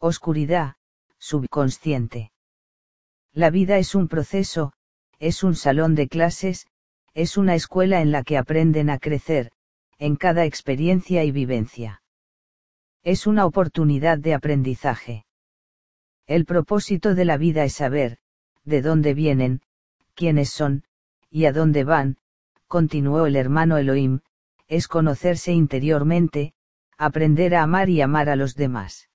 Oscuridad, subconsciente. La vida es un proceso, es un salón de clases, es una escuela en la que aprenden a crecer, en cada experiencia y vivencia. Es una oportunidad de aprendizaje. El propósito de la vida es saber, de dónde vienen, quiénes son, y a dónde van, continuó el hermano Elohim, es conocerse interiormente, aprender a amar y amar a los demás.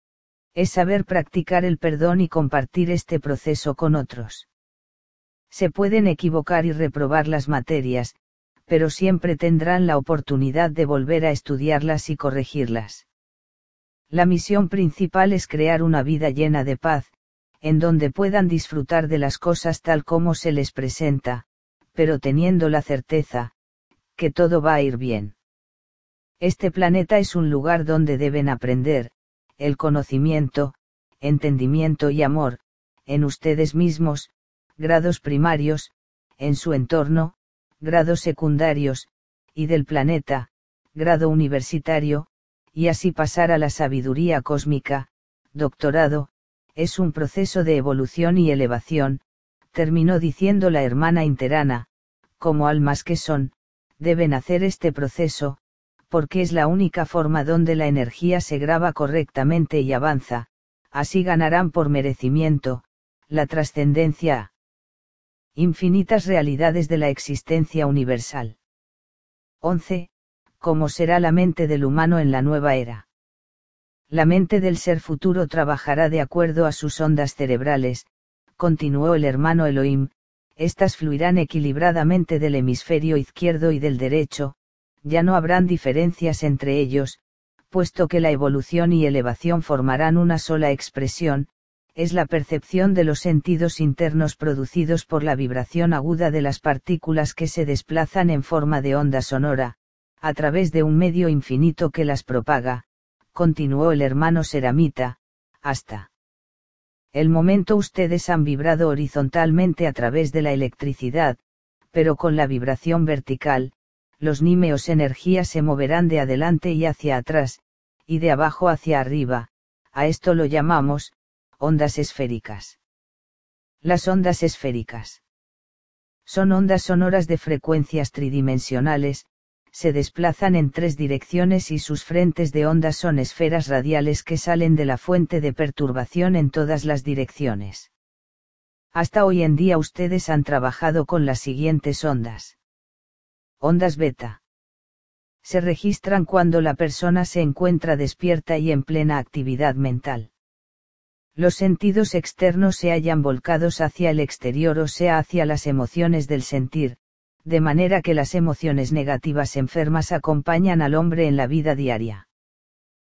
Es saber practicar el perdón y compartir este proceso con otros. Se pueden equivocar y reprobar las materias, pero siempre tendrán la oportunidad de volver a estudiarlas y corregirlas. La misión principal es crear una vida llena de paz, en donde puedan disfrutar de las cosas tal como se les presenta, pero teniendo la certeza, que todo va a ir bien. Este planeta es un lugar donde deben aprender, el conocimiento, entendimiento y amor, en ustedes mismos, grados primarios, en su entorno, grados secundarios, y del planeta, grado universitario, y así pasar a la sabiduría cósmica, doctorado, es un proceso de evolución y elevación, terminó diciendo la hermana Interana, como almas que son, deben hacer este proceso, porque es la única forma donde la energía se graba correctamente y avanza, así ganarán por merecimiento, la trascendencia a infinitas realidades de la existencia universal. 11. ¿Cómo será la mente del humano en la nueva era? La mente del ser futuro trabajará de acuerdo a sus ondas cerebrales, continuó el hermano Elohim, estas fluirán equilibradamente del hemisferio izquierdo y del derecho, ya no habrán diferencias entre ellos, puesto que la evolución y elevación formarán una sola expresión, es la percepción de los sentidos internos producidos por la vibración aguda de las partículas que se desplazan en forma de onda sonora, a través de un medio infinito que las propaga, continuó el hermano Seramita, hasta el momento ustedes han vibrado horizontalmente a través de la electricidad, pero con la vibración vertical, los nímeos energías se moverán de adelante y hacia atrás, y de abajo hacia arriba, a esto lo llamamos, ondas esféricas. Las ondas esféricas son ondas sonoras de frecuencias tridimensionales, se desplazan en tres direcciones y sus frentes de ondas son esferas radiales que salen de la fuente de perturbación en todas las direcciones. Hasta hoy en día ustedes han trabajado con las siguientes ondas. Ondas beta. Se registran cuando la persona se encuentra despierta y en plena actividad mental. Los sentidos externos se hallan volcados hacia el exterior o sea hacia las emociones del sentir, de manera que las emociones negativas enfermas acompañan al hombre en la vida diaria.